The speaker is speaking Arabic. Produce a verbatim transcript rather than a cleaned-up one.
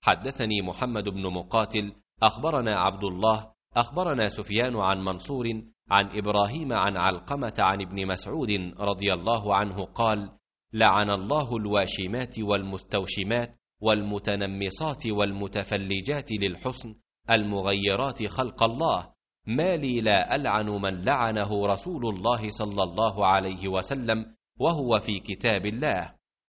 حدثني محمد بن مقاتل أخبرنا عبد الله أخبرنا سفيان عن منصور عن إبراهيم عن علقمة عن ابن مسعود رضي الله عنه قال: لعن الله الواشمات والمستوشمات والمتنمصات والمتفلجات للحسن المغيرات خلق الله، ما لي لا ألعن من لعنه رسول الله صلى الله عليه وسلم وهو في كتاب الله.